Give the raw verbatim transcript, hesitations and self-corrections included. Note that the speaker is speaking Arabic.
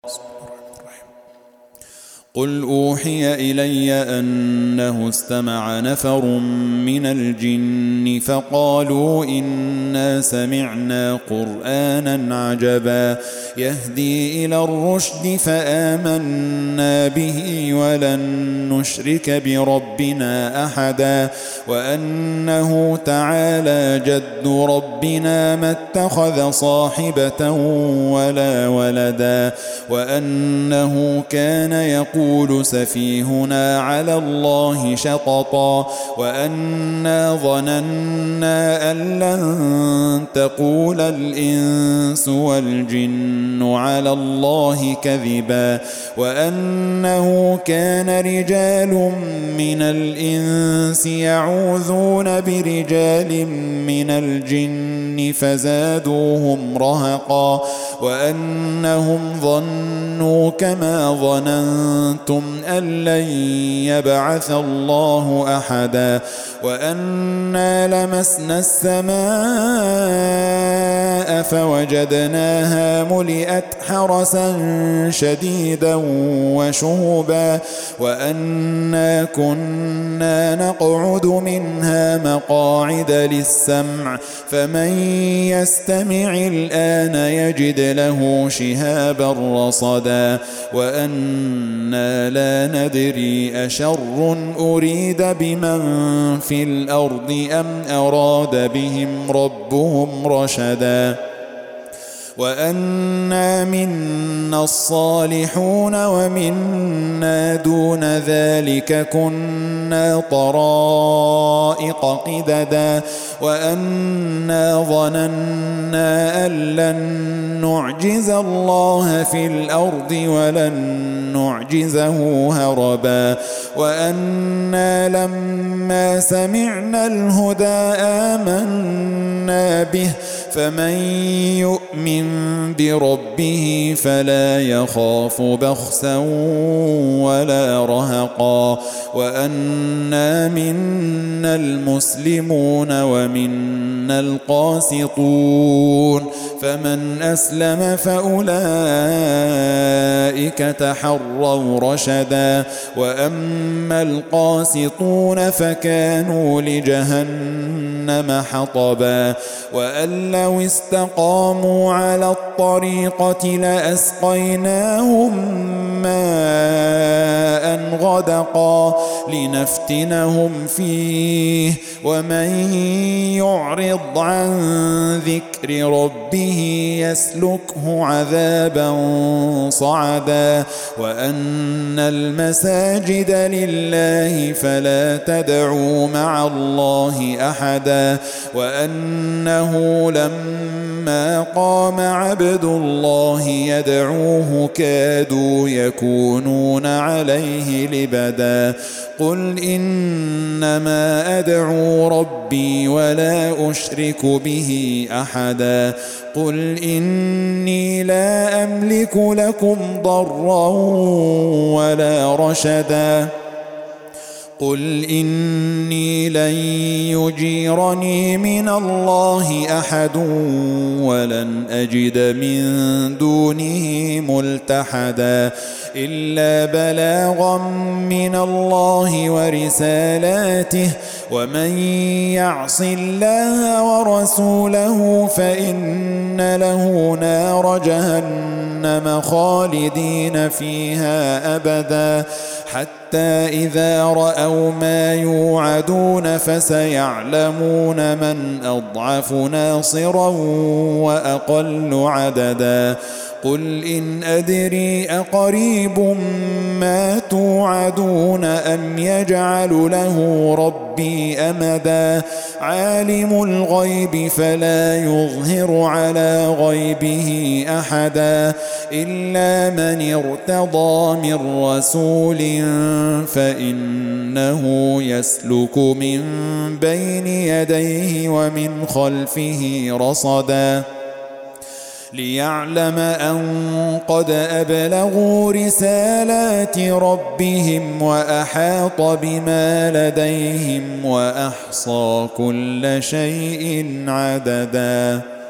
قل أوحي إلي أنه استمع نفر من الجن فقالوا إنا سمعنا قرآنا عجبا يهدي إلى الرشد فآمنا به ولن نشرك بربنا أحدا وأنه تعالى جد ربنا ما اتخذ صاحبة ولا ولدا وأنه كان يقول يقول سفيهنا على الله شططا وأنا ظننا أن لن تقول الإنس والجن على الله كذبا وأنه كان رجال من الإنس يعوذون برجال من الجن فزادوهم رهقا وأنهم ظنوا كما ظننتم أن لن يبعث الله أحدا وأنا لمسنا السماء فوجدناها ملئت حرسا شديدا وشهبا وأنا كنا نقعد منها مقاعد للسمع فمن يستمع الآن يجد له شهابا رصدا وأنا لا ندري أشر أريد بمن في الأرض أم أراد بهم ربهم رشدا وأنا منا الصالحون ومنا دون ذلك كنا طرائق قددا وأنا ظننا أن لن نعجز الله في الأرض ولن نعجزه هربا وأنا لما سمعنا الهدى آمنا به فمن يؤمن بربه فلا يخاف بخسا ولا رهقا وأنا منا المسلمون ومنا القاسطون فمن أسلم فأولئك تحروا رشدا وأما القاسطون فكانوا لجهنم حطبا وأن لو استقاموا على الطريقة لأسقيناهم ماء غدقا لنفتنهم فيه ومن يعرض عن ذكر ربه يسلكه عذابا صعدا وأن المساجد لله فلا تدعوا مع الله أحدا وأنه لما قام عبد الله يدعوه كادوا يكونون عليه لبدا قل إنما أدعو ربي ولا أشرك به أحدا قل إني لا أملك لكم ضرا ولا رشدا قل إني لن يجيرني من الله أحد ولن أجد من دونه ملتحدا إلا بلاغا من الله ورسالاته ومن يعص الله ورسوله فإن له نار جهنم خالدين فيها أبدا حتى إذا رأوا ما يوعدون فسيعلمون من أضعف ناصرا وأقل عددا قل إن أدري أقريب ما توعدون أم يجعل له ربي أمدا عالم الغيب فلا يظهر على غيبه أحدا إلا من ارتضى من رسول فإنه يسلك من بين يديه ومن خلفه رصدا ليعلم أن قد أبلغوا رسالات ربهم وأحاط بما لديهم وأحصى كل شيء عددا.